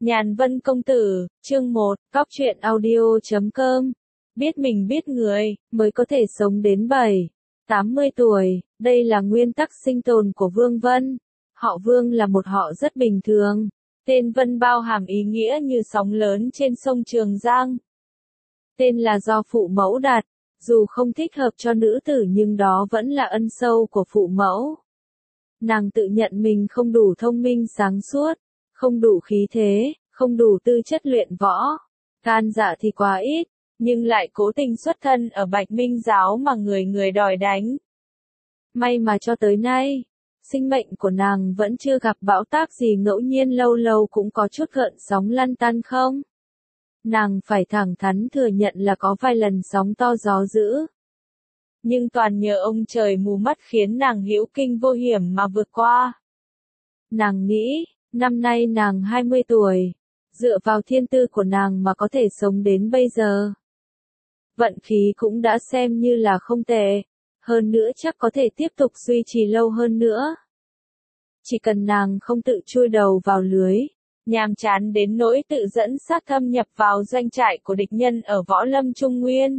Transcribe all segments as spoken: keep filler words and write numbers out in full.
Nhàn Vân Công Tử, chương một, Cóc truyện audio chấm com. Biết mình biết người, mới có thể sống đến bảy, tám mươi tuổi, đây là nguyên tắc sinh tồn của Vương Vân. Họ Vương là một họ rất bình thường. Tên Vân bao hàm ý nghĩa như sóng lớn trên sông Trường Giang. Tên là do phụ mẫu đặt, dù không thích hợp cho nữ tử nhưng đó vẫn là ân sâu của phụ mẫu. Nàng tự nhận mình không đủ thông minh sáng suốt, không đủ khí thế, không đủ tư chất luyện võ. Gan dạ thì quá ít, nhưng lại cố tình xuất thân ở Bạch Minh giáo mà người người đòi đánh. May mà cho tới nay, sinh mệnh của nàng vẫn chưa gặp bão táp gì, ngẫu nhiên lâu lâu cũng có chút gợn sóng lăn tăn không. Nàng phải thẳng thắn thừa nhận là có vài lần sóng to gió dữ. Nhưng toàn nhờ ông trời mù mắt khiến nàng hữu kinh vô hiểm mà vượt qua. Nàng nghĩ, năm nay nàng hai mươi tuổi, dựa vào thiên tư của nàng mà có thể sống đến bây giờ. Vận khí cũng đã xem như là không tệ, hơn nữa chắc có thể tiếp tục duy trì lâu hơn nữa. Chỉ cần nàng không tự chui đầu vào lưới, nhàm chán đến nỗi tự dẫn sát thâm nhập vào doanh trại của địch nhân ở Võ Lâm Trung Nguyên.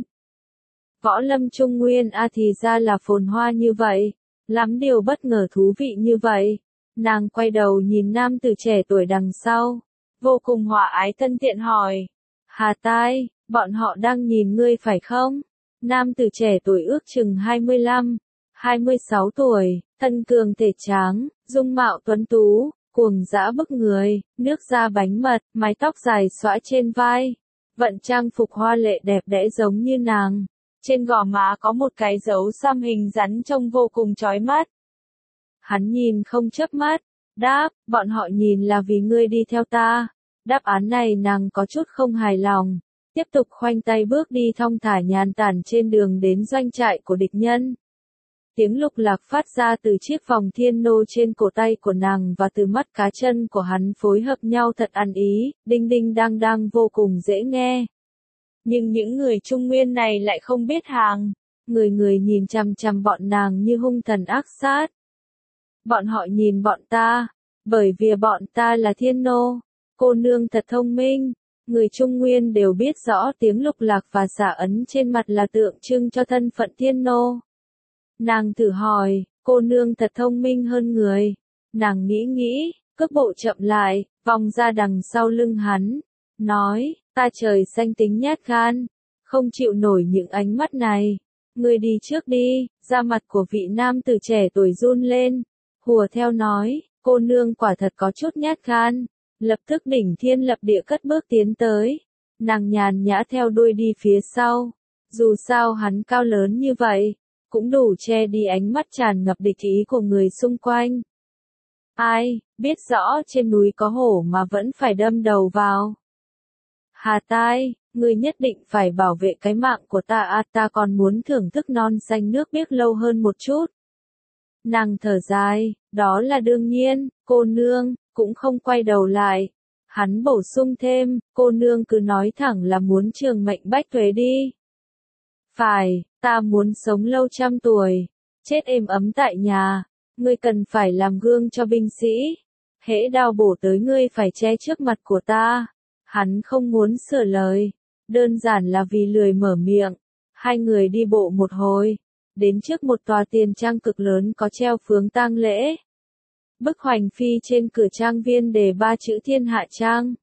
Võ Lâm Trung Nguyên a à thì ra là phồn hoa như vậy, lắm điều bất ngờ thú vị như vậy. Nàng quay đầu nhìn nam tử trẻ tuổi đằng sau, vô cùng hòa ái thân thiện hỏi. Hà tai, bọn họ đang nhìn ngươi phải không? Nam tử trẻ tuổi ước chừng hai mươi lăm, hai mươi sáu tuổi, thân cường thể tráng, dung mạo tuấn tú, cuồng dã bức người, nước da bánh mật, mái tóc dài xõa trên vai. Vận trang phục hoa lệ đẹp đẽ giống như nàng. Trên gò má có một cái dấu xăm hình rắn trông vô cùng chói mắt. Hắn nhìn không chớp mắt, đáp, bọn họ nhìn là vì ngươi đi theo ta. Đáp án này nàng có chút không hài lòng, tiếp tục khoanh tay bước đi thong thả nhàn tản trên đường đến doanh trại của địch nhân. Tiếng lục lạc phát ra từ chiếc vòng thiên nô trên cổ tay của nàng và từ mắt cá chân của hắn phối hợp nhau thật ăn ý, đinh đinh đang đang vô cùng dễ nghe. Nhưng những người Trung Nguyên này lại không biết hàng, người người nhìn chằm chằm bọn nàng như hung thần ác sát. Bọn họ nhìn bọn ta, bởi vì bọn ta là thiên nô. Cô nương thật thông minh, người Trung Nguyên đều biết rõ tiếng lục lạc và xả ấn trên mặt là tượng trưng cho thân phận thiên nô. Nàng thử hỏi, cô nương thật thông minh hơn người. Nàng nghĩ nghĩ, cước bộ chậm lại, vòng ra đằng sau lưng hắn, nói, ta trời xanh tính nhát gan, không chịu nổi những ánh mắt này. Ngươi đi trước đi. Da mặt của vị nam tử trẻ tuổi run lên, hùa theo nói, cô nương quả thật có chút nhát gan. Lập tức đỉnh thiên lập địa cất bước tiến tới. Nàng nhàn nhã theo đuôi đi phía sau. Dù sao hắn cao lớn như vậy, cũng đủ che đi ánh mắt tràn ngập địch ý của người xung quanh. Ai, biết rõ trên núi có hổ mà vẫn phải đâm đầu vào. Hà tai, ngươi nhất định phải bảo vệ cái mạng của ta à, ta còn muốn thưởng thức non xanh nước biếc lâu hơn một chút. Nàng thở dài, đó là đương nhiên, cô nương, cũng không quay đầu lại. Hắn bổ sung thêm, cô nương cứ nói thẳng là muốn trường mệnh bách tuế đi. Phải, ta muốn sống lâu trăm tuổi, chết êm ấm tại nhà, ngươi cần phải làm gương cho binh sĩ. Hễ đao bổ tới ngươi phải che trước mặt của ta. Hắn không muốn sửa lời, đơn giản là vì lười mở miệng. Hai người đi bộ một hồi, đến trước một tòa tiền trang cực lớn có treo phướng tang lễ. Bức hoành phi trên cửa trang viên đề ba chữ Thiên Hạ Trang.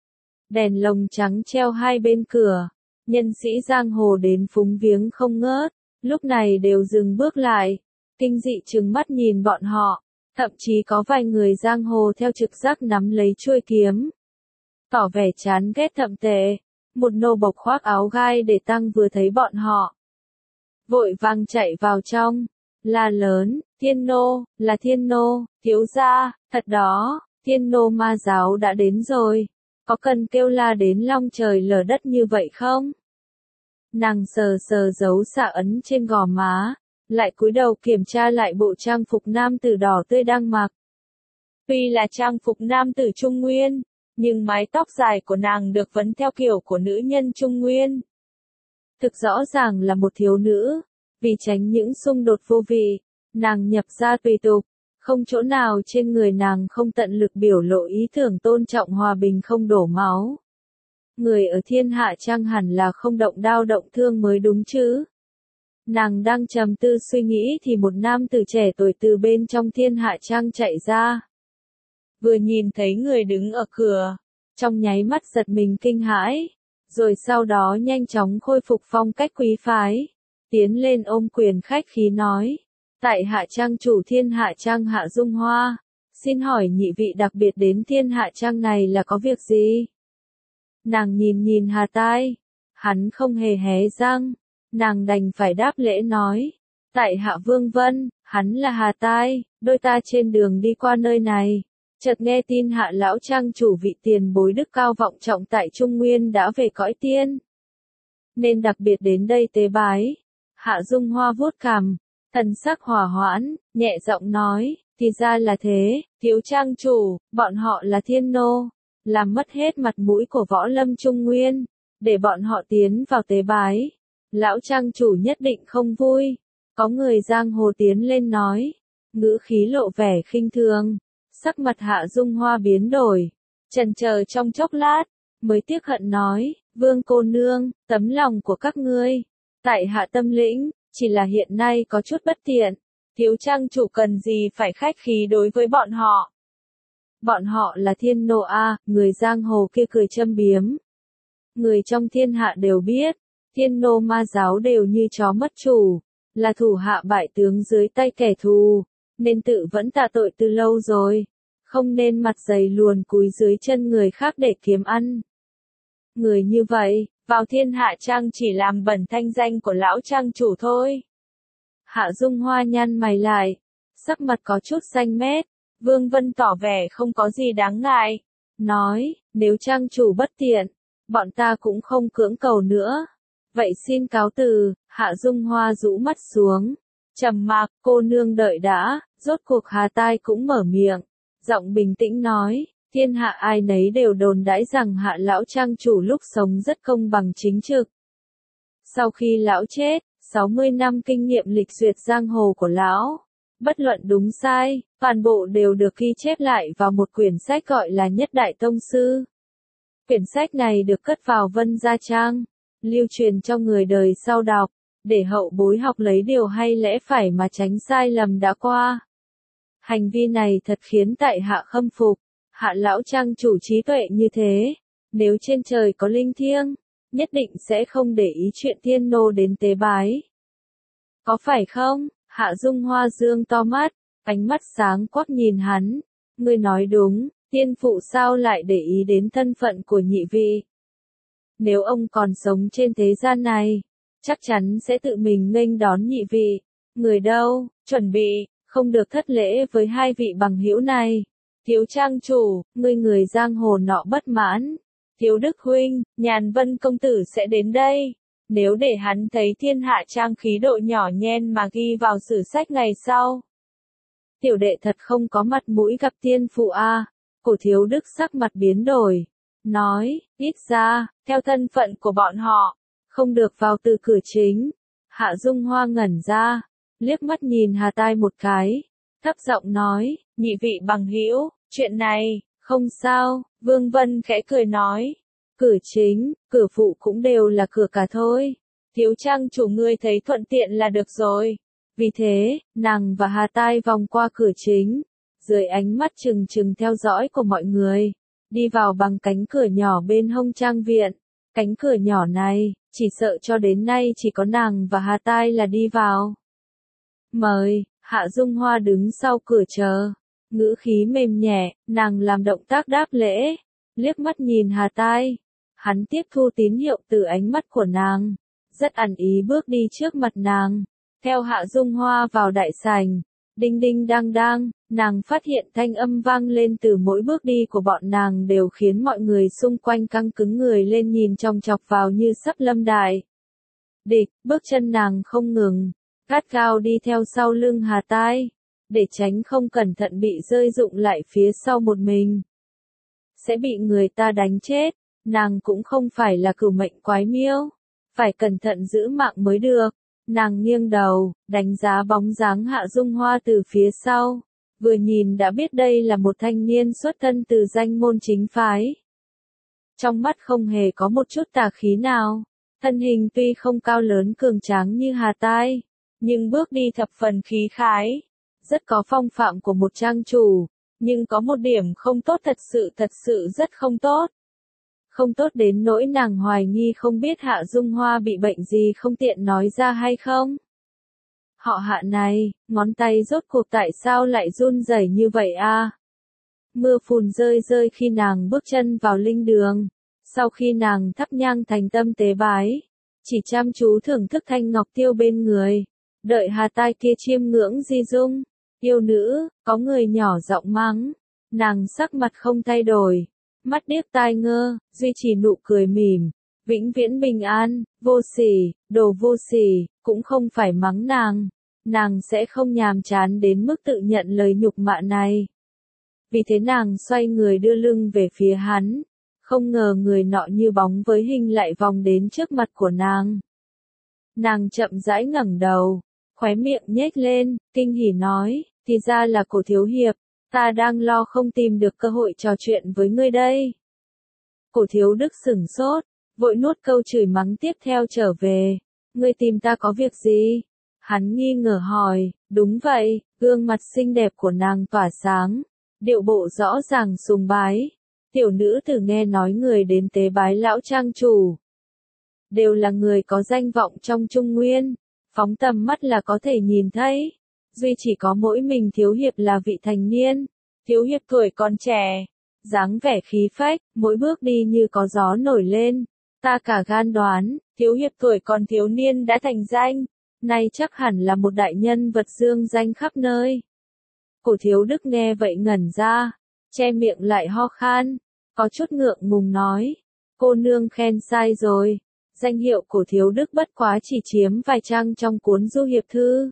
Đèn lồng trắng treo hai bên cửa, nhân sĩ giang hồ đến phúng viếng không ngớt, lúc này đều dừng bước lại, kinh dị trừng mắt nhìn bọn họ, thậm chí có vài người giang hồ theo trực giác nắm lấy chuôi kiếm. Tỏ vẻ chán ghét thậm tệ, một nô bộc khoác áo gai để tăng vừa thấy bọn họ. Vội vàng chạy vào trong, la lớn, thiên nô, là thiên nô, thiếu gia, thật đó, thiên nô ma giáo đã đến rồi, có cần kêu la đến long trời lở đất như vậy không? Nàng sờ sờ dấu xạ ấn trên gò má, lại cúi đầu kiểm tra lại bộ trang phục nam tử đỏ tươi đang mặc. Tuy là trang phục nam tử Trung Nguyên, nhưng mái tóc dài của nàng được vấn theo kiểu của nữ nhân Trung Nguyên. Thực rõ ràng là một thiếu nữ, vì tránh những xung đột vô vị, nàng nhập ra tùy tục, Không chỗ nào trên người nàng không tận lực biểu lộ ý tưởng tôn trọng hòa bình không đổ máu. Người ở thiên hạ trang hẳn là không động đao động thương mới đúng chứ. Nàng đang trầm tư suy nghĩ thì một nam tử trẻ tuổi từ bên trong thiên hạ trang chạy ra. Vừa nhìn thấy người đứng ở cửa, trong nháy mắt giật mình kinh hãi, rồi sau đó nhanh chóng khôi phục phong cách quý phái, tiến lên ôm quyền khách khí nói, tại hạ trang chủ thiên hạ trang Hạ Dung Hoa, xin hỏi nhị vị đặc biệt đến thiên hạ trang này là có việc gì? Nàng nhìn nhìn Hà Tai, hắn không hề hé răng, nàng đành phải đáp lễ nói, tại hạ Vương Vân, hắn là Hà Tai, đôi ta trên đường đi qua nơi này. Chợt nghe tin Hạ lão trang chủ vị tiền bối đức cao vọng trọng tại Trung Nguyên đã về cõi tiên, nên đặc biệt đến đây tế bái. Hạ Dung Hoa vuốt cằm, thần sắc hòa hoãn, nhẹ giọng nói, thì ra là thế, thiếu trang chủ, bọn họ là thiên nô, làm mất hết mặt mũi của võ lâm Trung Nguyên, để bọn họ tiến vào tế bái. Lão trang chủ nhất định không vui. Có người giang hồ tiến lên nói, ngữ khí lộ vẻ khinh thường. Sắc mặt Hạ Dung Hoa biến đổi, chần chờ trong chốc lát, mới tiếc hận nói, Vương cô nương, tấm lòng của các ngươi, tại hạ tâm lĩnh, chỉ là hiện nay có chút bất tiện, thiếu trang chủ cần gì phải khách khí đối với bọn họ. Bọn họ là thiên nô a, người giang hồ kia cười châm biếm. Người trong thiên hạ đều biết, thiên nô ma giáo đều như chó mất chủ, là thủ hạ bại tướng dưới tay kẻ thù. Nên tự vẫn tạ tội từ lâu rồi, không nên mặt dày luồn cúi dưới chân người khác để kiếm ăn. Người như vậy, vào thiên hạ trang chỉ làm bẩn thanh danh của lão trang chủ thôi. Hạ Dung Hoa nhăn mày lại, sắc mặt có chút xanh mét, Vương Vân tỏ vẻ không có gì đáng ngại, nói, nếu trang chủ bất tiện, bọn ta cũng không cưỡng cầu nữa. Vậy xin cáo từ. Hạ Dung Hoa rũ mắt xuống. Trầm mặc, cô nương đợi đã, rốt cuộc Hà Tai cũng mở miệng, giọng bình tĩnh nói, thiên hạ ai nấy đều đồn đãi rằng Hạ lão trang chủ lúc sống rất công bằng chính trực. Sau khi lão chết, sáu mươi năm kinh nghiệm lịch duyệt giang hồ của lão, bất luận đúng sai, toàn bộ đều được ghi chép lại vào một quyển sách gọi là Nhất Đại Tông Sư. Quyển sách này được cất vào Vân Gia Trang, lưu truyền cho người đời sau đọc, để hậu bối học lấy điều hay lẽ phải mà tránh sai lầm đã qua. Hành vi này thật khiến tại hạ khâm phục. Hạ lão trang chủ trí tuệ như thế, nếu trên trời có linh thiêng, nhất định sẽ không để ý chuyện thiên nô đến tế bái. Có phải không? Hạ Dung Hoa dương to mắt, ánh mắt sáng quắc nhìn hắn. Ngươi nói đúng, tiên phụ sao lại để ý đến thân phận của nhị vị? Nếu ông còn sống trên thế gian này, chắc chắn sẽ tự mình nghênh đón nhị vị. Người đâu, chuẩn bị, không được thất lễ với hai vị bằng hữu này. Thiếu trang chủ, ngươi người giang hồ nọ bất mãn. Thiếu Đức huynh, Nhàn Vân công tử sẽ đến đây. Nếu để hắn thấy thiên hạ trang khí độ nhỏ nhen mà ghi vào sử sách ngày sau. Tiểu đệ thật không có mặt mũi gặp tiên phụ a. Cổ Thiếu Đức sắc mặt biến đổi, nói, ít ra, theo thân phận của bọn họ, không được vào từ cửa chính. Hạ Dung Hoa ngẩn ra, liếc mắt nhìn Hà Tai một cái, thấp giọng nói, nhị vị bằng hữu, chuyện này, không sao. Vương Vân khẽ cười nói, cửa chính, cửa phụ cũng đều là cửa cả thôi. Thiếu trang chủ ngươi thấy thuận tiện là được rồi. Vì thế, nàng và Hà Tai vòng qua cửa chính, dưới ánh mắt trừng trừng theo dõi của mọi người, đi vào bằng cánh cửa nhỏ bên hông trang viện. Cánh cửa nhỏ này, chỉ sợ cho đến nay chỉ có nàng và Hà Tai là đi vào. Mời. Hạ Dung Hoa đứng sau cửa chờ, ngữ khí mềm nhẹ, nàng làm động tác đáp lễ, liếc mắt nhìn Hà Tai. Hắn tiếp thu tín hiệu từ ánh mắt của nàng, rất ẩn ý bước đi trước mặt nàng, theo Hạ Dung Hoa vào đại sảnh. Đinh đinh đang đang, nàng phát hiện thanh âm vang lên từ mỗi bước đi của bọn nàng đều khiến mọi người xung quanh căng cứng người lên nhìn chòng chọc vào như sắp lâm đại địch. Bước chân nàng không ngừng, gắt gao đi theo sau lưng Hà Tai, để tránh không cẩn thận bị rơi rụng lại phía sau một mình. Sẽ bị người ta đánh chết, nàng cũng không phải là cửu mệnh quái miêu, phải cẩn thận giữ mạng mới được. Nàng nghiêng đầu, đánh giá bóng dáng Hạ Dung Hoa từ phía sau, vừa nhìn đã biết đây là một thanh niên xuất thân từ danh môn chính phái. Trong mắt không hề có một chút tà khí nào, thân hình tuy không cao lớn cường tráng như Hà Tai, nhưng bước đi thập phần khí khái, rất có phong phạm của một trang chủ, nhưng có một điểm không tốt thật sự thật sự rất không tốt. Không tốt đến nỗi nàng hoài nghi không biết Hạ Dung Hoa bị bệnh gì không tiện nói ra hay không. Họ Hạ này, ngón tay rốt cuộc tại sao lại run rẩy như vậy a? Mưa phùn rơi rơi khi nàng bước chân vào linh đường, sau khi nàng thắp nhang thành tâm tế bái, chỉ chăm chú thưởng thức thanh ngọc tiêu bên người, đợi Hà Tai kia chiêm ngưỡng di dung, yêu nữ, có người nhỏ giọng mắng, nàng sắc mặt không thay đổi, mắt điếc tai ngơ, duy trì nụ cười mỉm, vĩnh viễn bình an, vô sỉ, đồ vô sỉ, cũng không phải mắng nàng, nàng sẽ không nhàm chán đến mức tự nhận lời nhục mạ này. Vì thế nàng xoay người đưa lưng về phía hắn, không ngờ người nọ như bóng với hình lại vòng đến trước mặt của nàng. Nàng chậm rãi ngẩng đầu, khóe miệng nhếch lên, kinh hỉ nói, thì ra là Cổ thiếu hiệp, ta đang lo không tìm được cơ hội trò chuyện với ngươi đây. Cổ thiếu đức sửng sốt, vội nuốt câu chửi mắng tiếp theo trở về, ngươi tìm ta có việc gì? Hắn nghi ngờ hỏi, đúng vậy, gương mặt xinh đẹp của nàng tỏa sáng, điệu bộ rõ ràng sùng bái. Tiểu nữ tử nghe nói người đến tế bái lão trang chủ đều là người có danh vọng trong Trung Nguyên, phóng tầm mắt là có thể nhìn thấy, duy chỉ có mỗi mình thiếu hiệp là vị thành niên, thiếu hiệp tuổi còn trẻ, dáng vẻ khí phách, mỗi bước đi như có gió nổi lên, ta cả gan đoán, thiếu hiệp tuổi còn thiếu niên đã thành danh, nay chắc hẳn là một đại nhân vật dương danh khắp nơi. Cổ thiếu đức nghe vậy ngẩn ra, che miệng lại ho khan, có chút ngượng ngùng nói, cô nương khen sai rồi, danh hiệu Cổ thiếu đức bất quá chỉ chiếm vài trang trong cuốn du hiệp thư.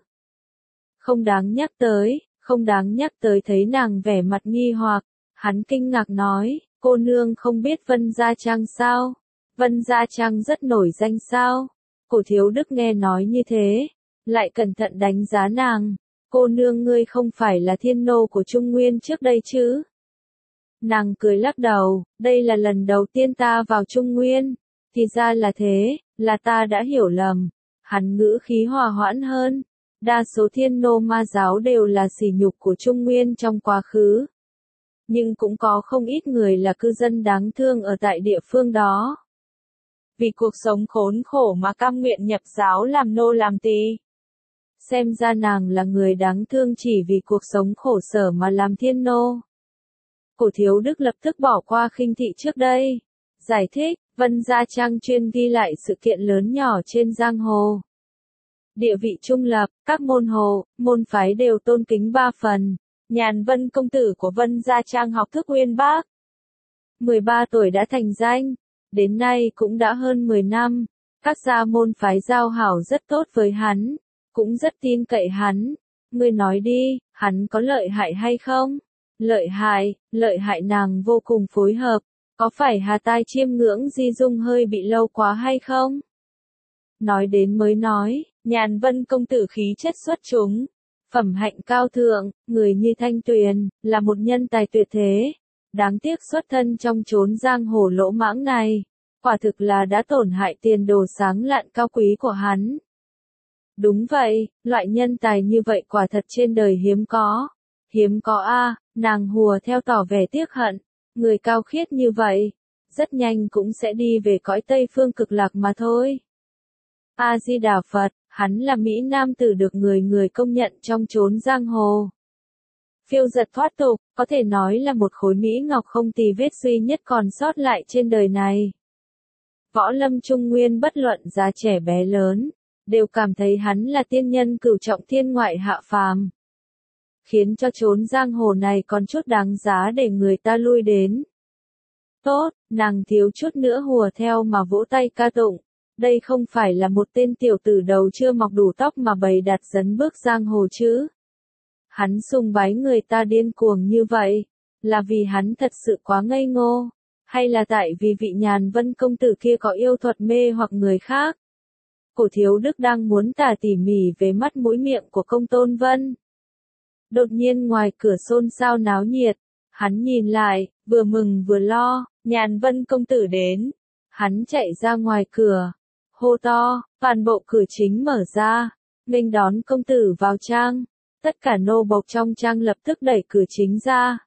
Không đáng nhắc tới, không đáng nhắc tới. Thấy nàng vẻ mặt nghi hoặc, hắn kinh ngạc nói, cô nương không biết Vân Gia Trang sao? Vân Gia Trang rất nổi danh sao? Cổ thiếu đức nghe nói như thế, lại cẩn thận đánh giá nàng, cô nương ngươi không phải là thiên nô của Trung Nguyên trước đây chứ? Nàng cười lắc đầu, đây là lần đầu tiên ta vào Trung Nguyên, thì ra là thế, là ta đã hiểu lầm. Hắn ngữ khí hòa hoãn hơn, đa số thiên nô ma giáo đều là sỉ nhục của Trung Nguyên trong quá khứ. Nhưng cũng có không ít người là cư dân đáng thương ở tại địa phương đó. Vì cuộc sống khốn khổ mà cam nguyện nhập giáo làm nô làm tỳ. Xem ra nàng là người đáng thương chỉ vì cuộc sống khổ sở mà làm thiên nô. Cổ thiếu đức lập tức bỏ qua khinh thị trước đây. Giải thích, Vân Gia Trang chuyên ghi lại sự kiện lớn nhỏ trên giang hồ. Địa vị trung lập, các môn hồ, môn phái đều tôn kính ba phần. Nhàn Vân công tử của Vân Gia Trang học thức uyên bác. mười ba tuổi đã thành danh, đến nay cũng đã hơn mười năm. Các gia môn phái giao hảo rất tốt với hắn, cũng rất tin cậy hắn. Ngươi nói đi, hắn có lợi hại hay không? Lợi hại, lợi hại nàng vô cùng phối hợp. Có phải Hà Tai chiêm ngưỡng di dung hơi bị lâu quá hay không? Nói đến mới nói, Nhàn Vân công tử khí chất xuất chúng, phẩm hạnh cao thượng, người như Thanh Tuyền, là một nhân tài tuyệt thế. Đáng tiếc xuất thân trong chốn giang hồ lỗ mãng này, quả thực là đã tổn hại tiền đồ sáng lạn cao quý của hắn. Đúng vậy, loại nhân tài như vậy quả thật trên đời hiếm có. Hiếm có a, nàng hùa theo tỏ vẻ tiếc hận, người cao khiết như vậy, rất nhanh cũng sẽ đi về cõi Tây Phương cực lạc mà thôi. A Di Đà Phật, hắn là Mỹ Nam tử được người người công nhận trong chốn giang hồ. Phiêu giật thoát tục, có thể nói là một khối Mỹ ngọc không tì vết duy nhất còn sót lại trên đời này. Võ lâm Trung Nguyên bất luận già trẻ bé lớn, đều cảm thấy hắn là tiên nhân cửu trọng thiên ngoại hạ phàm. Khiến cho chốn giang hồ này còn chút đáng giá để người ta lui đến. Tốt, nàng thiếu chút nữa hùa theo mà vỗ tay ca tụng. Đây không phải là một tên tiểu tử đầu chưa mọc đủ tóc mà bày đặt dấn bước giang hồ chứ. Hắn sùng bái người ta điên cuồng như vậy, là vì hắn thật sự quá ngây ngô, hay là tại vì vị Nhàn Vân công tử kia có yêu thuật mê hoặc người khác? Cổ thiếu đức đang muốn tả tỉ mỉ về mắt mũi miệng của Công Tôn Vân. Đột nhiên ngoài cửa xôn xao náo nhiệt, hắn nhìn lại, vừa mừng vừa lo, Nhàn Vân công tử đến. Hắn chạy ra ngoài cửa, hô to, toàn bộ cửa chính mở ra, nghênh đón công tử vào trang. Tất cả nô bộc trong trang lập tức đẩy cửa chính ra.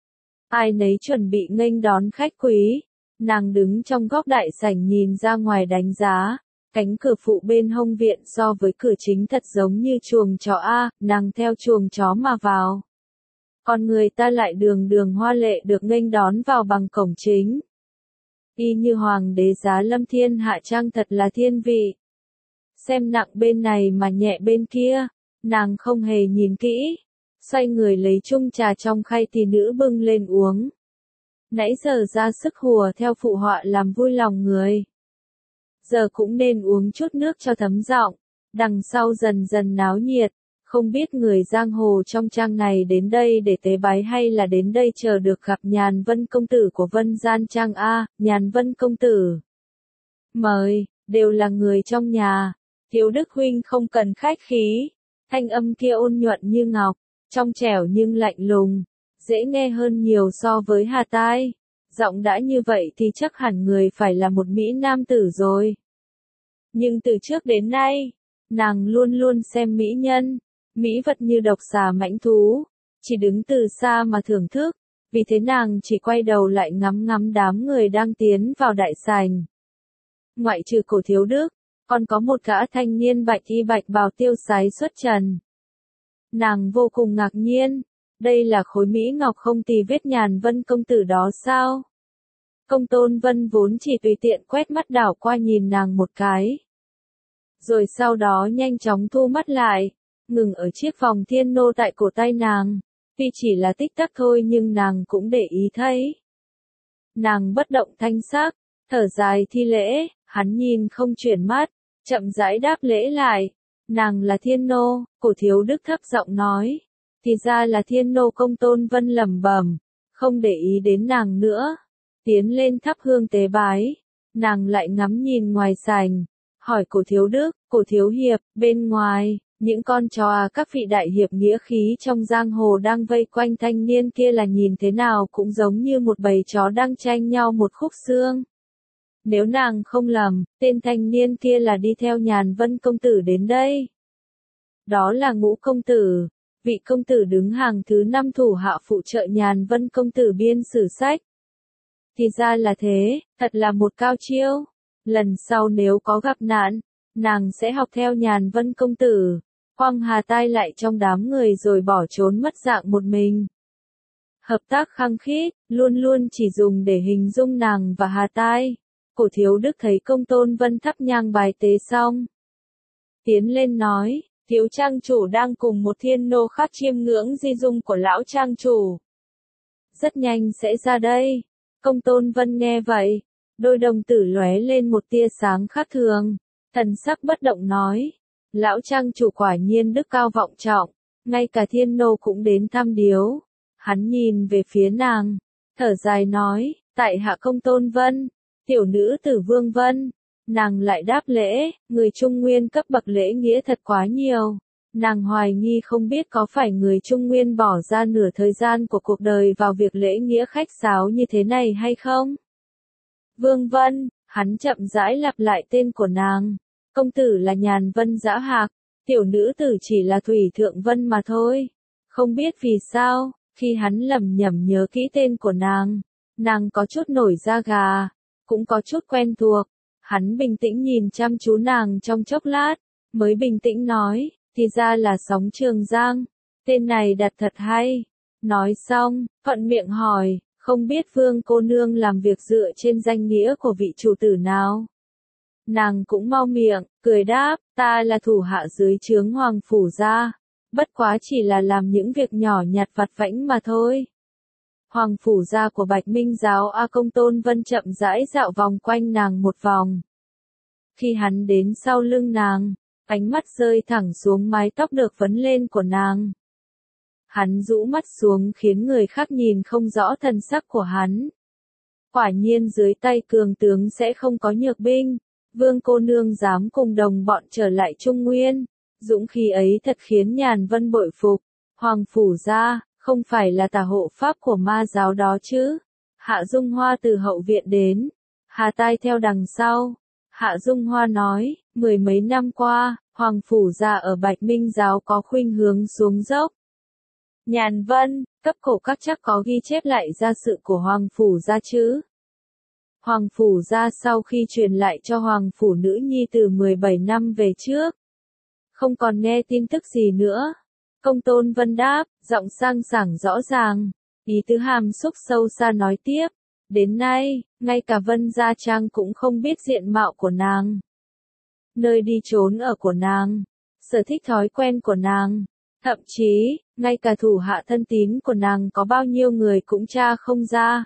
Ai nấy chuẩn bị nghênh đón khách quý. Nàng đứng trong góc đại sảnh nhìn ra ngoài đánh giá. Cánh cửa phụ bên hông viện so với cửa chính thật giống như chuồng chó A, nàng theo chuồng chó mà vào. Còn người ta lại đường đường hoa lệ được nghênh đón vào bằng cổng chính. Y như hoàng đế giá lâm thiên hạ trang thật là thiên vị. Xem nặng bên này mà nhẹ bên kia, nàng không hề nhìn kỹ. Xoay người lấy chung trà trong khay tỷ nữ bưng lên uống. Nãy giờ ra sức hùa theo phụ họa làm vui lòng người. Giờ cũng nên uống chút nước cho thấm giọng. Đằng sau dần dần náo nhiệt. Không biết người giang hồ trong trang này đến đây để tế bái hay là đến đây chờ được gặp Nhàn Vân công tử của Vân Gian Trang A, Nhàn Vân công tử. Mời, đều là người trong nhà. Thiếu Đức huynh không cần khách khí. Thanh âm kia ôn nhuận như ngọc, trong trẻo nhưng lạnh lùng, dễ nghe hơn nhiều so với Hà Tai. Giọng đã như vậy thì chắc hẳn người phải là một mỹ nam tử rồi. Nhưng từ trước đến nay, nàng luôn luôn xem mỹ nhân, mỹ vật như độc xà mãnh thú, chỉ đứng từ xa mà thưởng thức, vì thế nàng chỉ quay đầu lại ngắm ngắm đám người đang tiến vào đại sảnh. Ngoại trừ Cổ Thiếu Đức, còn có một gã thanh niên bạch y bạch bào tiêu sái xuất trần. Nàng vô cùng ngạc nhiên, đây là khối mỹ ngọc không tì vết Nhàn Vân công tử đó sao? Công Tôn Vân vốn chỉ tùy tiện quét mắt đảo qua nhìn nàng một cái. Rồi sau đó nhanh chóng thu mắt lại, ngừng ở chiếc vòng thiên nô tại cổ tay nàng. Tuy chỉ là tích tắc thôi nhưng nàng cũng để ý thấy. Nàng bất động thanh sắc, thở dài thi lễ, hắn nhìn không chuyển mắt, chậm rãi đáp lễ lại. Nàng là thiên nô, Cổ Thiếu Đức thấp giọng nói. Thì ra là thiên nô. Công Tôn Vân lẩm bẩm, không để ý đến nàng nữa. Tiến lên thắp hương tế bái, nàng lại ngắm nhìn ngoài sảnh, hỏi Cổ Thiếu Đức, Cổ Thiếu Hiệp, bên ngoài, những con chó à, các vị đại hiệp nghĩa khí trong giang hồ đang vây quanh thanh niên kia là nhìn thế nào cũng giống như một bầy chó đang tranh nhau một khúc xương. Nếu nàng không lầm, tên thanh niên kia là đi theo Nhàn Vân công tử đến đây. Đó là Ngũ công tử, vị công tử đứng hàng thứ năm thủ hạ phụ trợ Nhàn Vân công tử biên sử sách. Thì ra là thế, thật là một cao chiêu. Lần sau nếu có gặp nạn, nàng sẽ học theo Nhàn Vân công tử. Quăng Hà Tai lại trong đám người rồi bỏ trốn mất dạng một mình. Hợp tác khăng khít, luôn luôn chỉ dùng để hình dung nàng và Hà Tai. Cổ Thiếu Đức thấy Công Tôn Vân thắp nhang bài tế xong. Tiến lên nói, thiếu trang chủ đang cùng một thiên nô khác chiêm ngưỡng di dung của lão trang chủ. Rất nhanh sẽ ra đây. Công Tôn Vân nghe vậy, đôi đồng tử lóe lên một tia sáng khác thường, thần sắc bất động nói, lão trang chủ quả nhiên đức cao vọng trọng, ngay cả thiên nô cũng đến thăm điếu. Hắn nhìn về phía nàng, thở dài nói, tại hạ Công Tôn Vân, tiểu nữ tử Vương Vân. Nàng lại đáp lễ, người Trung Nguyên cấp bậc lễ nghĩa thật quá nhiều. Nàng hoài nghi không biết có phải người Trung Nguyên bỏ ra nửa thời gian của cuộc đời vào việc lễ nghĩa khách sáo như thế này hay không? Vương Vân, hắn chậm rãi lặp lại tên của nàng. Công tử là Nhàn Vân Dã Hạc, tiểu nữ tử chỉ là Thủy Thượng Vân mà thôi. Không biết vì sao, khi hắn lẩm nhẩm nhớ kỹ tên của nàng, nàng có chút nổi da gà, cũng có chút quen thuộc. Hắn bình tĩnh nhìn chăm chú nàng trong chốc lát, mới bình tĩnh nói, thì ra là Sóng Trường Giang, tên này đặt thật hay. Nói xong, thuận miệng hỏi, không biết Vương cô nương làm việc dựa trên danh nghĩa của vị chủ tử nào? Nàng cũng mau miệng, cười đáp, ta là thủ hạ dưới trướng Hoàng Phủ gia, bất quá chỉ là làm những việc nhỏ nhặt vặt vãnh mà thôi. Hoàng Phủ gia của Bạch Minh giáo A. Công Tôn Vân chậm rãi dạo vòng quanh nàng một vòng. Khi hắn đến sau lưng nàng, ánh mắt rơi thẳng xuống mái tóc được vấn lên của nàng. Hắn rũ mắt xuống khiến người khác nhìn không rõ thần sắc của hắn. Quả nhiên dưới tay cường tướng sẽ không có nhược binh. Vương cô nương dám cùng đồng bọn trở lại Trung Nguyên. Dũng khí ấy thật khiến Nhàn Vân bội phục. Hoàng phủ gia, không phải là tà hộ pháp của ma giáo đó chứ? Hạ Dung Hoa từ hậu viện đến, Hà Tai theo đằng sau. Hạ Dung Hoa nói, mười mấy năm qua, Hoàng phủ gia ở Bạch Minh giáo có khuynh hướng xuống dốc. Nhàn Vân, cấp cổ các chắc có ghi chép lại gia sự của Hoàng phủ gia chứ? Hoàng phủ gia sau khi truyền lại cho Hoàng phủ nữ nhi từ mười bảy năm về trước, không còn nghe tin tức gì nữa. Công Tôn Vân đáp, giọng sang sảng rõ ràng, ý tứ hàm xúc sâu xa nói tiếp, đến nay, ngay cả Vân Gia Trang cũng không biết diện mạo của nàng, nơi đi trốn ở của nàng, sở thích thói quen của nàng, thậm chí, ngay cả thủ hạ thân tín của nàng có bao nhiêu người cũng tra không ra.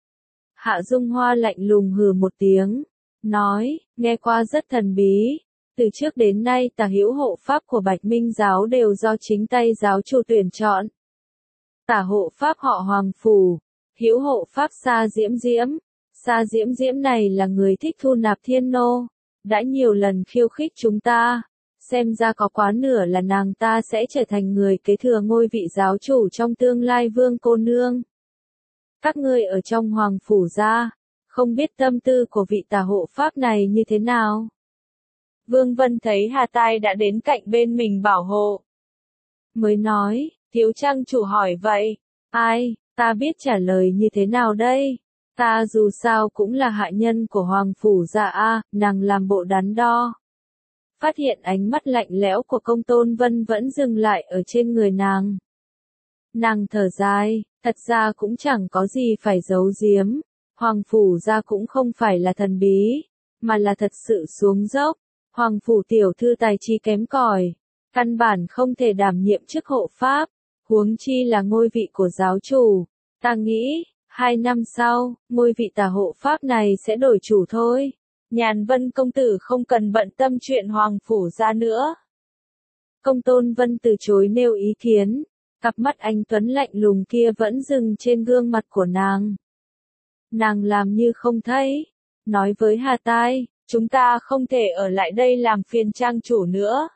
Hạ Dung Hoa lạnh lùng hừ một tiếng, nói, nghe qua rất thần bí. Từ trước đến nay tả hữu hộ pháp của Bạch Minh giáo đều do chính tay giáo chủ tuyển chọn. Tả hộ pháp họ Hoàng phủ, hữu hộ pháp Sa Diễm Diễm. Sa Diễm Diễm này là người thích thu nạp thiên nô, đã nhiều lần khiêu khích chúng ta. Xem ra có quá nửa là nàng ta sẽ trở thành người kế thừa ngôi vị giáo chủ trong tương lai Vương cô nương. Các ngươi ở trong Hoàng phủ gia, không biết tâm tư của vị tả hộ pháp này như thế nào. Vương Vân thấy Hà Tai đã đến cạnh bên mình bảo hộ, mới nói, thiếu trang chủ hỏi vậy, ai, ta biết trả lời như thế nào đây, ta dù sao cũng là hạ nhân của Hoàng phủ gia a. Nàng làm bộ đắn đo. Phát hiện ánh mắt lạnh lẽo của Công Tôn Vân vẫn dừng lại ở trên người nàng. Nàng thở dài, thật ra cũng chẳng có gì phải giấu giếm, Hoàng phủ gia cũng không phải là thần bí, mà là thật sự xuống dốc. Hoàng phủ tiểu thư tài trí kém cỏi, căn bản không thể đảm nhiệm chức hộ pháp, huống chi là ngôi vị của giáo chủ. Ta nghĩ, hai năm sau, ngôi vị tả hộ pháp này sẽ đổi chủ thôi. Nhàn Vân công tử không cần bận tâm chuyện Hoàng phủ gia nữa. Công Tôn Vân từ chối nêu ý kiến, cặp mắt anh tuấn lạnh lùng kia vẫn dừng trên gương mặt của nàng. Nàng làm như không thấy, nói với Hà Tai, chúng ta không thể ở lại đây làm phiền trang chủ nữa.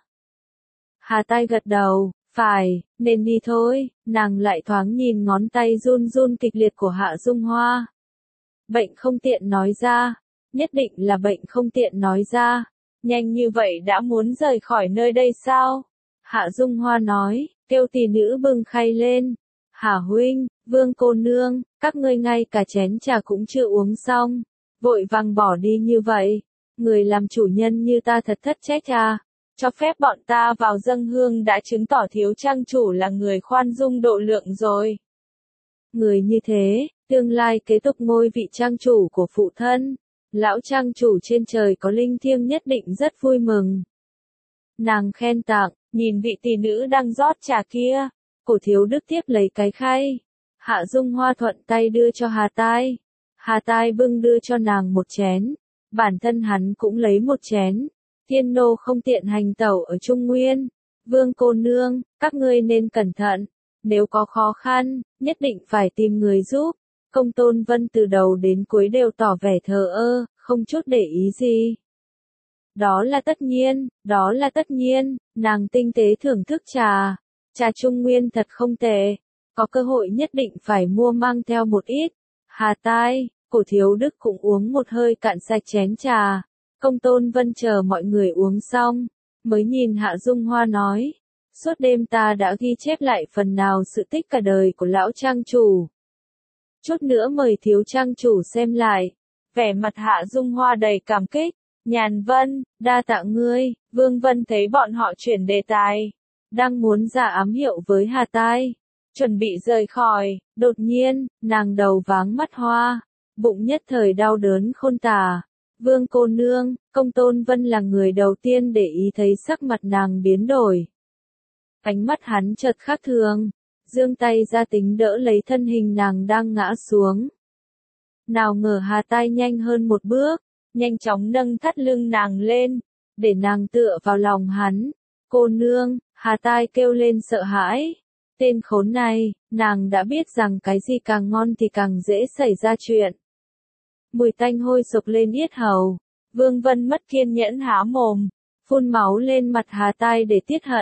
Hà Tai gật đầu, phải, nên đi thôi. Nàng lại thoáng nhìn ngón tay run run kịch liệt của Hạ Dung Hoa. Bệnh không tiện nói ra, nhất định là bệnh không tiện nói ra. Nhanh như vậy đã muốn rời khỏi nơi đây sao? Hạ Dung Hoa nói, kêu tỷ nữ bưng khay lên. Hà huynh, Vương cô nương, các ngươi ngay cả chén trà cũng chưa uống xong, vội vàng bỏ đi như vậy. Người làm chủ nhân như ta thật thất trách à, cho phép bọn ta vào dâng hương đã chứng tỏ thiếu trang chủ là người khoan dung độ lượng rồi. Người như thế, tương lai kế tục ngôi vị trang chủ của phụ thân, lão trang chủ trên trời có linh thiêng nhất định rất vui mừng. Nàng khen tặng, nhìn vị tỷ nữ đang rót trà kia, Cổ Thiếu Đức tiếp lấy cái khay. Hạ Dung Hoa thuận tay đưa cho Hà Tai. Hà Tai bưng đưa cho nàng một chén. Bản thân hắn cũng lấy một chén. Thiên nô không tiện hành tẩu ở Trung Nguyên. Vương cô nương, các ngươi nên cẩn thận. Nếu có khó khăn, nhất định phải tìm người giúp. Công Tôn Vân từ đầu đến cuối đều tỏ vẻ thờ ơ, không chút để ý gì. Đó là tất nhiên, đó là tất nhiên, nàng tinh tế thưởng thức trà. Trà Trung Nguyên thật không tệ, có cơ hội nhất định phải mua mang theo một ít. Hà Tai, Cổ Thiếu Đức cũng uống một hơi cạn sạch chén trà. Công Tôn Vân chờ mọi người uống xong, mới nhìn Hạ Dung Hoa nói, suốt đêm ta đã ghi chép lại phần nào sự tích cả đời của lão trang chủ. Chút nữa mời thiếu trang chủ xem lại. Vẻ mặt Hạ Dung Hoa đầy cảm kích. Nhàn Vân, đa tạ ngươi. Vương Vân thấy bọn họ chuyển đề tài, đang muốn ra ám hiệu với Hà Tai, chuẩn bị rời khỏi, đột nhiên, nàng đầu váng mắt hoa, bụng nhất thời đau đớn khôn tả. Vương cô nương, Công Tôn Vân là người đầu tiên để ý thấy sắc mặt nàng biến đổi. Ánh mắt hắn chợt khác thường, giương tay ra tính đỡ lấy thân hình nàng đang ngã xuống. Nào ngờ Hà Tai nhanh hơn một bước, nhanh chóng nâng thắt lưng nàng lên, để nàng tựa vào lòng hắn. Cô nương, Hà Tai kêu lên sợ hãi. Tên khốn này, nàng đã biết rằng cái gì càng ngon thì càng dễ xảy ra chuyện. Mùi tanh hôi sộc lên yết hầu. Vương Vân mất kiên nhẫn há mồm, phun máu lên mặt Hà Tai để tiết hận.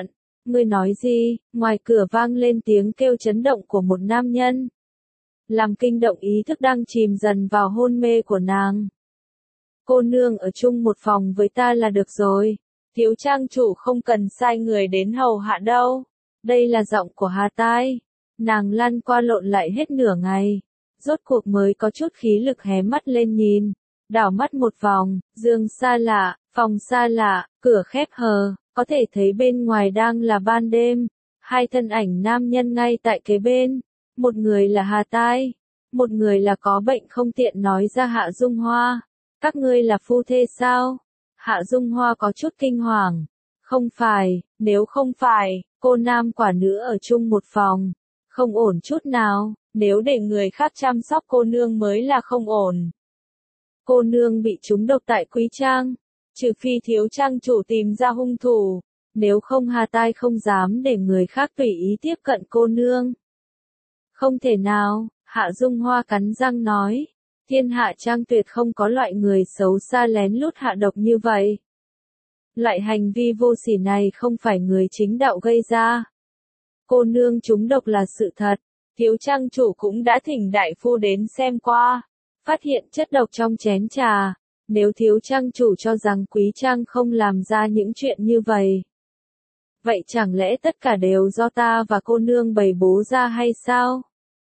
Ngươi nói gì? Ngoài cửa vang lên tiếng kêu chấn động của một nam nhân. Làm kinh động ý thức đang chìm dần vào hôn mê của nàng. Cô nương ở chung một phòng với ta là được rồi. Thiếu trang chủ không cần sai người đến hầu hạ đâu. Đây là giọng của Hà Tai. Nàng lăn qua lộn lại hết nửa ngày. Rốt cuộc mới có chút khí lực hé mắt lên nhìn. Đảo mắt một vòng, giường xa lạ, phòng xa lạ, cửa khép hờ, có thể thấy bên ngoài đang là ban đêm. Hai thân ảnh nam nhân ngay tại kế bên. Một người là Hà Tai. Một người là có bệnh không tiện nói ra Hạ Dung Hoa. Các ngươi là phu thê sao? Hạ Dung Hoa có chút kinh hoàng. Không phải, nếu không phải, cô nam quả nữ ở chung một phòng. Không ổn chút nào, nếu để người khác chăm sóc cô nương mới là không ổn. Cô nương bị trúng độc tại Quý Trang. Trừ phi thiếu trang chủ tìm ra hung thủ. Nếu không Hà Tai không dám để người khác tùy ý tiếp cận cô nương. Không thể nào, Hạ Dung Hoa cắn răng nói. Thiên hạ trang tuyệt không có loại người xấu xa lén lút hạ độc như vậy. Loại hành vi vô sỉ này không phải người chính đạo gây ra. Cô nương trúng độc là sự thật. Thiếu trang chủ cũng đã thỉnh đại phu đến xem qua. Phát hiện chất độc trong chén trà. Nếu thiếu trang chủ cho rằng Quý Trang không làm ra những chuyện như vậy. Vậy chẳng lẽ tất cả đều do ta và cô nương bày bố ra hay sao?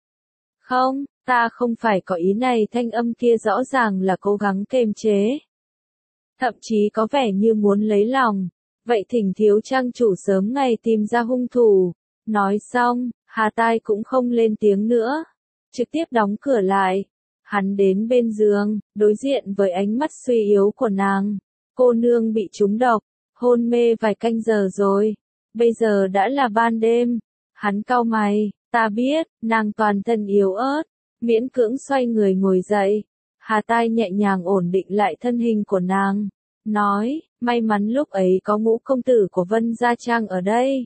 Không, ta không phải có ý này, thanh âm kia rõ ràng là cố gắng kềm chế. Thậm chí có vẻ như muốn lấy lòng. Vậy thỉnh thiếu trang chủ sớm ngày tìm ra hung thủ. Nói xong, Hà Tai cũng không lên tiếng nữa. Trực tiếp đóng cửa lại. Hắn đến bên giường, đối diện với ánh mắt suy yếu của nàng. Cô nương bị trúng độc, hôn mê vài canh giờ rồi. Bây giờ đã là ban đêm. Hắn cau mày, ta biết, nàng toàn thân yếu ớt. Miễn cưỡng xoay người ngồi dậy. Hà Tai nhẹ nhàng ổn định lại thân hình của nàng. Nói, may mắn lúc ấy có Ngũ công tử của Vân Gia Trang ở đây.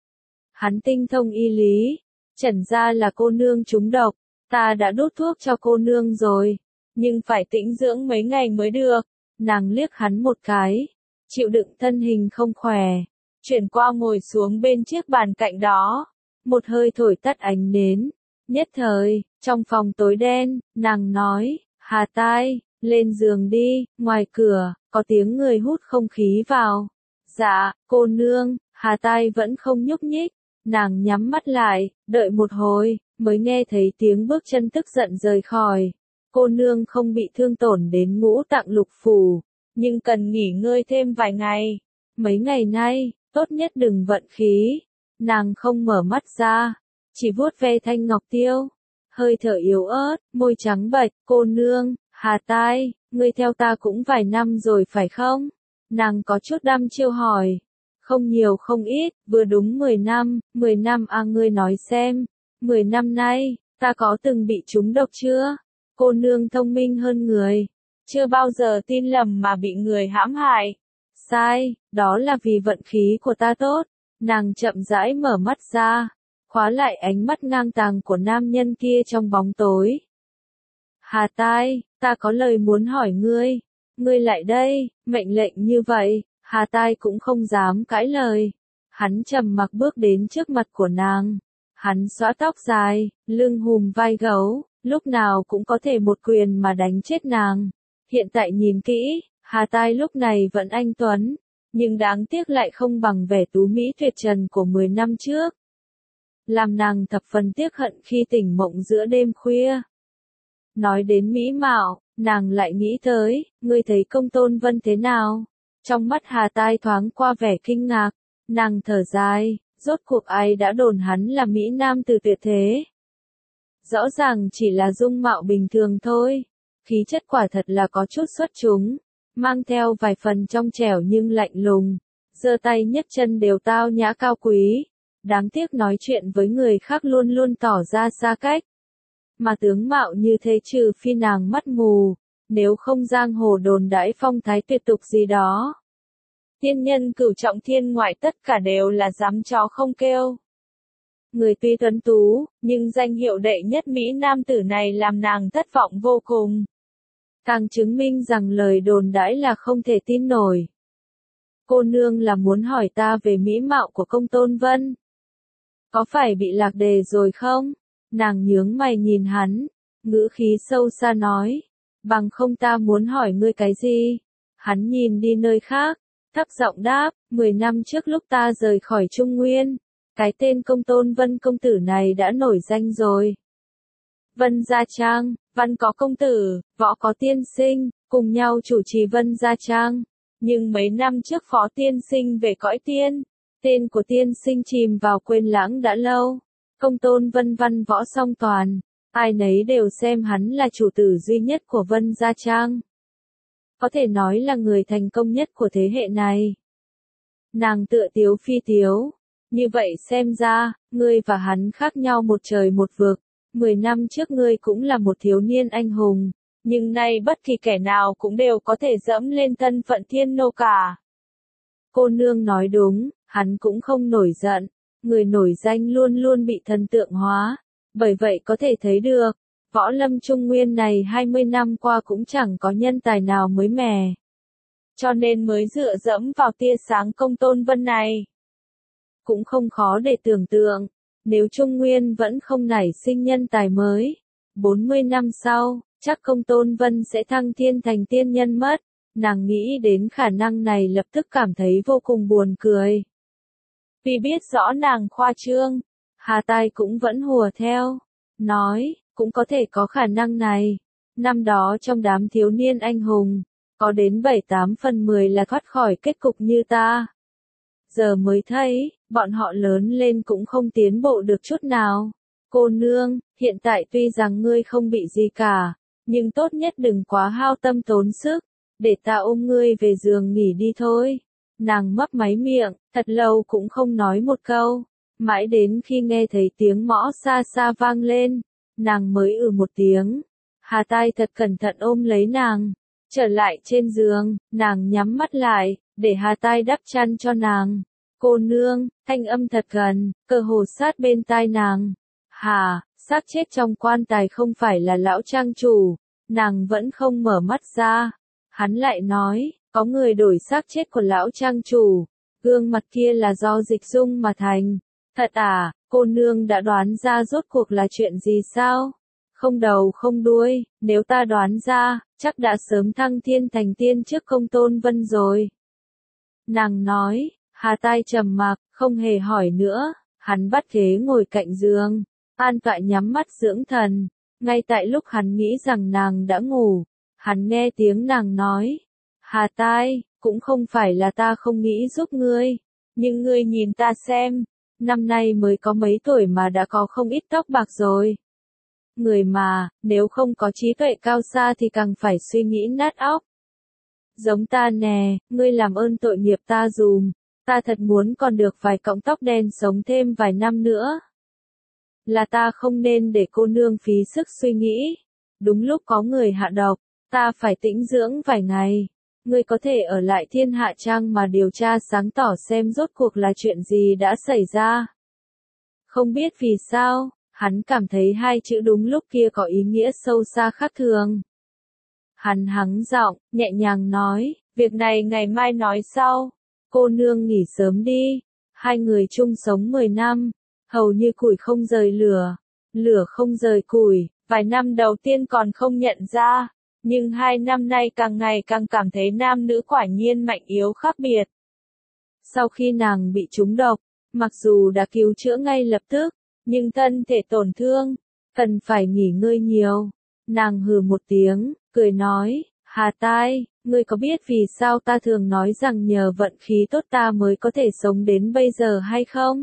Hắn tinh thông y lý. Chẩn ra là cô nương trúng độc. Ta đã đút thuốc cho cô nương rồi. Nhưng phải tĩnh dưỡng mấy ngày mới được. Nàng liếc hắn một cái. Chịu đựng thân hình không khỏe. Chuyển qua ngồi xuống bên chiếc bàn cạnh đó. Một hơi thổi tắt ánh nến. Nhất thời, trong phòng tối đen, nàng nói, Hà Tai, lên giường đi. Ngoài cửa, có tiếng người hút không khí vào. Dạ, cô nương. Hà Tai vẫn không nhúc nhích. Nàng nhắm mắt lại, đợi một hồi, mới nghe thấy tiếng bước chân tức giận rời khỏi. Cô nương không bị thương tổn đến ngũ tạng lục phủ, nhưng cần nghỉ ngơi thêm vài ngày. Mấy ngày nay, tốt nhất đừng vận khí. Nàng không mở mắt ra, chỉ vuốt ve thanh ngọc tiêu. Hơi thở yếu ớt, môi trắng bệch, cô nương, Hà Tai, ngươi theo ta cũng vài năm rồi phải không? Nàng có chút đăm chiêu hỏi. Không nhiều không ít, vừa đúng mười năm, mười năm à ngươi nói xem, mười năm nay, ta có từng bị trúng độc chưa? Cô nương thông minh hơn người, chưa bao giờ tin lầm mà bị người hãm hại. Sai, đó là vì vận khí của ta tốt. Nàng chậm rãi mở mắt ra, khóa lại ánh mắt ngang tàng của nam nhân kia trong bóng tối. Hà Tai, ta có lời muốn hỏi ngươi. Ngươi lại đây, mệnh lệnh như vậy. Hà Tai cũng không dám cãi lời. Hắn trầm mặc bước đến trước mặt của nàng. Hắn xõa tóc dài, lưng hùm vai gấu, lúc nào cũng có thể một quyền mà đánh chết nàng. Hiện tại nhìn kỹ, Hà Tai lúc này vẫn anh tuấn, nhưng đáng tiếc lại không bằng vẻ tú mỹ tuyệt trần của mười năm trước. Làm nàng thập phần tiếc hận khi tỉnh mộng giữa đêm khuya. Nói đến mỹ mạo, nàng lại nghĩ tới, ngươi thấy Công Tôn Vân thế nào? Trong mắt Hà Tai thoáng qua vẻ kinh ngạc, nàng thở dài, rốt cuộc ai đã đồn hắn là Mỹ Nam từ tuyệt thế. Rõ ràng chỉ là dung mạo bình thường thôi, khí chất quả thật là có chút xuất chúng, mang theo vài phần trong trẻo nhưng lạnh lùng, giơ tay nhấc chân đều tao nhã cao quý, đáng tiếc nói chuyện với người khác luôn luôn tỏ ra xa cách. Mà tướng mạo như thế trừ phi nàng mắt mù, nếu không giang hồ đồn đãi phong thái tuyệt tục gì đó. Tiên nhân cửu trọng thiên ngoại tất cả đều là dám chó không kêu. Người tuy tuấn tú, nhưng danh hiệu đệ nhất Mỹ Nam tử này làm nàng thất vọng vô cùng. Càng chứng minh rằng lời đồn đãi là không thể tin nổi. Cô nương là muốn hỏi ta về mỹ mạo của Công Tôn Vân. Có phải bị lạc đề rồi không? Nàng nhướng mày nhìn hắn, ngữ khí sâu xa nói. Bằng không ta muốn hỏi ngươi cái gì? Hắn nhìn đi nơi khác, thấp giọng đáp, mười năm trước lúc ta rời khỏi Trung Nguyên, cái tên Công Tôn Vân công tử này đã nổi danh rồi. Vân Gia Trang, văn có công tử, võ có tiên sinh, cùng nhau chủ trì Vân Gia Trang. Nhưng mấy năm trước Phó tiên sinh về cõi tiên, tên của tiên sinh chìm vào quên lãng đã lâu. Công Tôn Vân văn võ song toàn, ai nấy đều xem hắn là chủ tử duy nhất của Vân Gia Trang. Có thể nói là người thành công nhất của thế hệ này. Nàng tựa tiếu phi tiếu. Như vậy xem ra, ngươi và hắn khác nhau một trời một vực. Mười năm trước ngươi cũng là một thiếu niên anh hùng. Nhưng nay bất kỳ kẻ nào cũng đều có thể dẫm lên thân phận thiên nô cả. Cô nương nói đúng, hắn cũng không nổi giận. Người nổi danh luôn luôn bị thần tượng hóa. Bởi vậy có thể thấy được, võ lâm Trung Nguyên này hai mươi năm qua cũng chẳng có nhân tài nào mới mẻ. Cho nên mới dựa dẫm vào tia sáng Công Tôn Vân này. Cũng không khó để tưởng tượng, nếu Trung Nguyên vẫn không nảy sinh nhân tài mới, bốn mươi năm sau, chắc Công Tôn Vân sẽ thăng thiên thành tiên nhân mất. Nàng nghĩ đến khả năng này lập tức cảm thấy vô cùng buồn cười. Vì biết rõ nàng khoa trương, Hà Tai cũng vẫn hùa theo, nói, cũng có thể có khả năng này. Năm đó trong đám thiếu niên anh hùng, có đến bảy tám phần mười là thoát khỏi kết cục như ta. Giờ mới thấy, bọn họ lớn lên cũng không tiến bộ được chút nào. Cô nương, hiện tại tuy rằng ngươi không bị gì cả, nhưng tốt nhất đừng quá hao tâm tốn sức, để ta ôm ngươi về giường nghỉ đi thôi. Nàng mấp máy miệng, thật lâu cũng không nói một câu, mãi đến khi nghe thấy tiếng mõ xa xa vang lên, nàng mới ừ một tiếng. Hà Tai thật cẩn thận ôm lấy nàng, trở lại trên giường, nàng nhắm mắt lại, để Hà Tai đắp chăn cho nàng. Cô nương, thanh âm thật gần, cơ hồ sát bên tai nàng. Hà, xác chết trong quan tài không phải là lão trang chủ, nàng vẫn không mở mắt ra. Hắn lại nói, có người đổi xác chết của lão trang chủ, gương mặt kia là do dịch dung mà thành. Thật à, cô nương đã đoán ra rốt cuộc là chuyện gì sao? Không đầu không đuôi, nếu ta đoán ra, chắc đã sớm thăng thiên thành tiên trước Công Tôn Vân rồi. Nàng nói, Hà Tai trầm mặc, không hề hỏi nữa, hắn bắt ghế ngồi cạnh giường, an tọa nhắm mắt dưỡng thần. Ngay tại lúc hắn nghĩ rằng nàng đã ngủ, hắn nghe tiếng nàng nói, Hà Tai, cũng không phải là ta không nghĩ giúp ngươi, nhưng ngươi nhìn ta xem, năm nay mới có mấy tuổi mà đã có không ít tóc bạc rồi. Người mà, nếu không có trí tuệ cao xa thì càng phải suy nghĩ nát óc. Giống ta nè, ngươi làm ơn tội nghiệp ta dùm, ta thật muốn còn được vài cọng tóc đen sống thêm vài năm nữa. Là ta không nên để cô nương phí sức suy nghĩ. Đúng lúc có người hạ độc, ta phải tĩnh dưỡng vài ngày. Ngươi có thể ở lại Thiên Hạ Trang mà điều tra sáng tỏ xem rốt cuộc là chuyện gì đã xảy ra. Không biết vì sao, hắn cảm thấy hai chữ đúng lúc kia có ý nghĩa sâu xa khác thường. Hắn hắng giọng, nhẹ nhàng nói, việc này ngày mai nói sau. Cô nương nghỉ sớm đi. Hai người chung sống mười năm, hầu như củi không rời lửa, lửa không rời củi. Vài năm đầu tiên còn không nhận ra, nhưng hai năm nay càng ngày càng cảm thấy nam nữ quả nhiên mạnh yếu khác biệt. Sau khi nàng bị trúng độc, mặc dù đã cứu chữa ngay lập tức, nhưng thân thể tổn thương, cần phải nghỉ ngơi nhiều. Nàng hừ một tiếng, cười nói, Hà Tai, ngươi có biết vì sao ta thường nói rằng nhờ vận khí tốt ta mới có thể sống đến bây giờ hay không?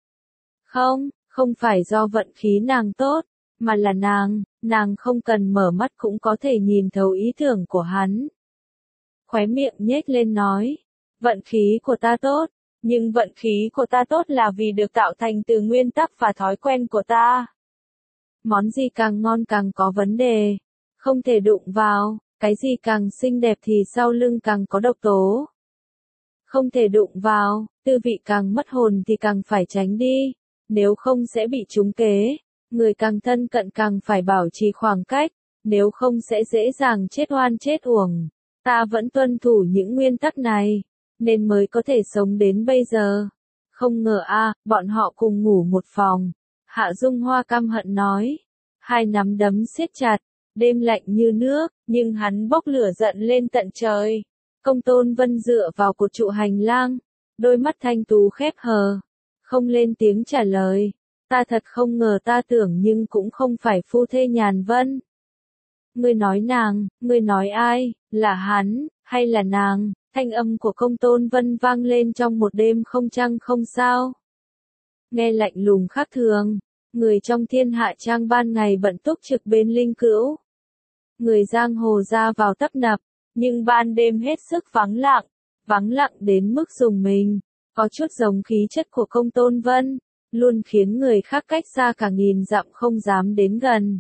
Không, không phải do vận khí nàng tốt, mà là nàng, nàng không cần mở mắt cũng có thể nhìn thấu ý tưởng của hắn. Khóe miệng nhếch lên nói, vận khí của ta tốt, nhưng vận khí của ta tốt là vì được tạo thành từ nguyên tắc và thói quen của ta. Món gì càng ngon càng có vấn đề, không thể đụng vào, cái gì càng xinh đẹp thì sau lưng càng có độc tố. Không thể đụng vào, tư vị càng mất hồn thì càng phải tránh đi, nếu không sẽ bị trúng kế. Người càng thân cận càng phải bảo trì khoảng cách, nếu không sẽ dễ dàng chết oan chết uổng. Ta vẫn tuân thủ những nguyên tắc này. nên mới có thể sống đến bây giờ. Không ngờ a, bọn họ cùng ngủ một phòng. Hạ Dung Hoa căm hận nói. Hai nắm đấm siết chặt, đêm lạnh như nước, nhưng hắn bốc lửa giận lên tận trời. Công Tôn Vân dựa vào cột trụ hành lang, đôi mắt thanh tú khép hờ, không lên tiếng trả lời. Ta thật không ngờ, ta tưởng nhưng cũng không phải phu thê Nhàn Vân. Ngươi nói nàng, ngươi nói ai, là hắn, hay là nàng? Thanh âm của Công Tôn Vân vang lên trong một đêm không trăng không sao. Nghe lạnh lùng khác thường, người trong thiên hạ trang ban ngày bận túc trực bên linh cữu. Người giang hồ ra vào tấp nập, nhưng ban đêm hết sức vắng lặng, vắng lặng đến mức rùng mình, có chút giống khí chất của Công Tôn Vân, luôn khiến người khác cách xa cả nghìn dặm không dám đến gần.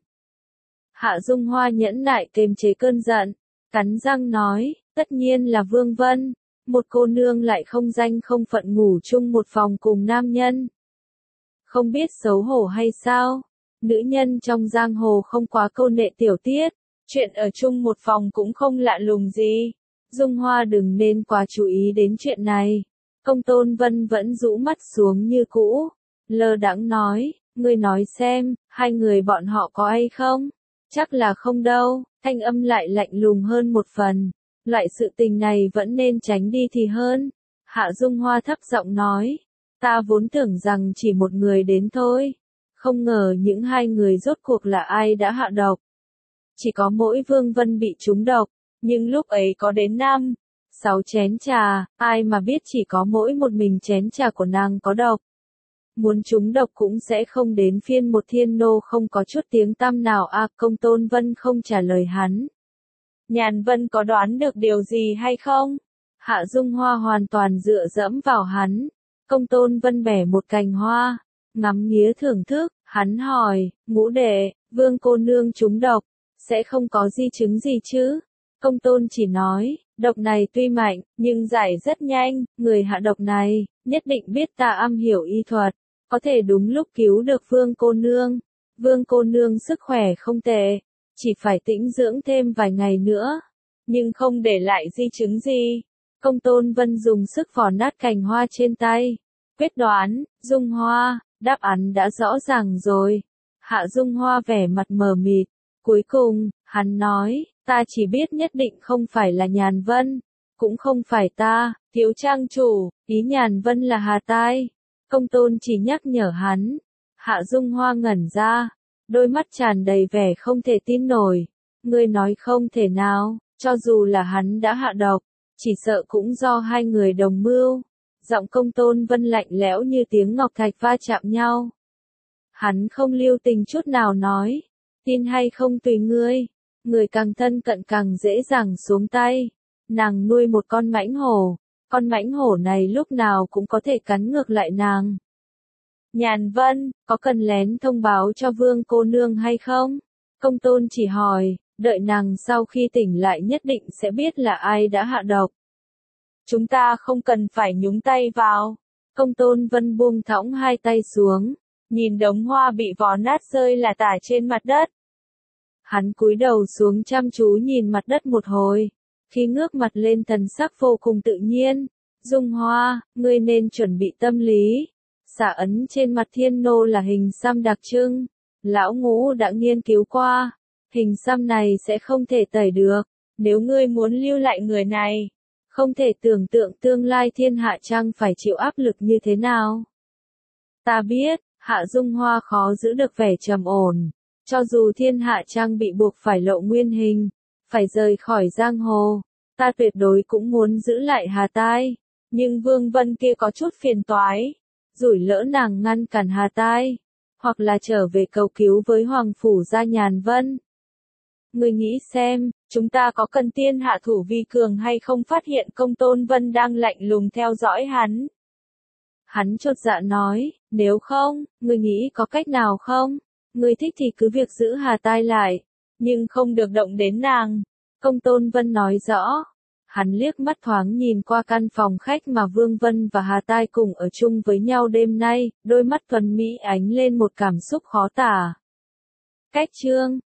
Hạ Dung Hoa nhẫn nại kiềm chế cơn giận, cắn răng nói, tất nhiên là Vương Vân, một cô nương lại không danh không phận ngủ chung một phòng cùng nam nhân. Không biết xấu hổ hay sao? Nữ nhân trong giang hồ không quá câu nệ tiểu tiết, chuyện ở chung một phòng cũng không lạ lùng gì. Dung Hoa đừng nên quá chú ý đến chuyện này. Công Tôn Vân vẫn rũ mắt xuống như cũ, lơ đãng nói, ngươi nói xem, hai người bọn họ có ai không? Chắc là không đâu. Thanh âm lại lạnh lùng hơn một phần. Loại sự tình này vẫn nên tránh đi thì hơn. Hạ Dung Hoa thấp giọng nói, ta vốn tưởng rằng chỉ một người đến thôi. Không ngờ những hai người rốt cuộc là ai đã hạ độc. Chỉ có mỗi Vương Vân bị trúng độc, nhưng lúc ấy có đến năm, sáu chén trà, ai mà biết chỉ có mỗi một mình chén trà của nàng có độc. Muốn trúng độc cũng sẽ không đến phiên một thiên nô không có chút tiếng tăm nào à. Công Tôn Vân không trả lời hắn. Nhàn Vân có đoán được điều gì hay không? Hạ Dung Hoa hoàn toàn dựa dẫm vào hắn. Công Tôn Vân bẻ một cành hoa, ngắm nghía thưởng thức, hắn hỏi, ngũ đệ, Vương cô nương trúng độc, sẽ không có di chứng gì chứ? Công Tôn chỉ nói, độc này tuy mạnh, nhưng giải rất nhanh, người hạ độc này, nhất định biết ta am hiểu y thuật, có thể đúng lúc cứu được Vương cô nương. Vương cô nương sức khỏe không tệ, chỉ phải tĩnh dưỡng thêm vài ngày nữa, nhưng không để lại di chứng gì. Công Tôn Vân dùng sức vò nát cành hoa trên tay. Quyết đoán, Dung Hoa, đáp án đã rõ ràng rồi. Hạ Dung Hoa vẻ mặt mờ mịt. Cuối cùng, hắn nói, ta chỉ biết nhất định không phải là Nhàn Vân, cũng không phải ta, thiếu trang chủ, ý Nhàn Vân là Hà Tai. Công Tôn chỉ nhắc nhở hắn. Hạ Dung Hoa ngẩn ra, đôi mắt tràn đầy vẻ không thể tin nổi. Ngươi nói không thể nào, cho dù là hắn đã hạ độc, chỉ sợ cũng do hai người đồng mưu. Giọng Công Tôn Vân lạnh lẽo như tiếng ngọc thạch va chạm nhau. Hắn không lưu tình chút nào nói, tin hay không tùy ngươi, người càng thân cận càng dễ dàng xuống tay. Nàng nuôi một con mãnh hổ, con mãnh hổ này lúc nào cũng có thể cắn ngược lại nàng. Nhàn Vân, có cần lén thông báo cho Vương cô nương hay không? Công Tôn chỉ hỏi, đợi nàng sau khi tỉnh lại nhất định sẽ biết là ai đã hạ độc. Chúng ta không cần phải nhúng tay vào. Công Tôn Vân buông thõng hai tay xuống, nhìn đống hoa bị vò nát rơi là tả trên mặt đất. Hắn cúi đầu xuống chăm chú nhìn mặt đất một hồi, khi ngước mặt lên thần sắc vô cùng tự nhiên. Dung Hoa, ngươi nên chuẩn bị tâm lý. Xả ấn trên mặt thiên nô là hình xăm đặc trưng. Lão Ngũ đã nghiên cứu qua, hình xăm này sẽ không thể tẩy được. Nếu ngươi muốn lưu lại người này, không thể tưởng tượng tương lai thiên hạ trang phải chịu áp lực như thế nào. Ta biết, Hạ Dung Hoa khó giữ được vẻ trầm ổn. Cho dù thiên hạ trang bị buộc phải lộ nguyên hình, phải rời khỏi giang hồ, ta tuyệt đối cũng muốn giữ lại Hà Tai. Nhưng Vương Vân kia có chút phiền toái. Rủi lỡ nàng ngăn cản Hà Tai, hoặc là trở về cầu cứu với Hoàng Phủ gia Nhàn Vân. Ngươi nghĩ xem, chúng ta có cần tiên hạ thủ vi cường hay không? Phát hiện Công Tôn Vân đang lạnh lùng theo dõi hắn. Hắn chột dạ nói, nếu không, ngươi nghĩ có cách nào không? Ngươi thích thì cứ việc giữ Hà Tai lại, nhưng không được động đến nàng. Công Tôn Vân nói rõ. Hắn liếc mắt thoáng nhìn qua căn phòng khách mà Vương Vân và Hà Tai cùng ở chung với nhau đêm nay, đôi mắt thuần mỹ ánh lên một cảm xúc khó tả. Cách chương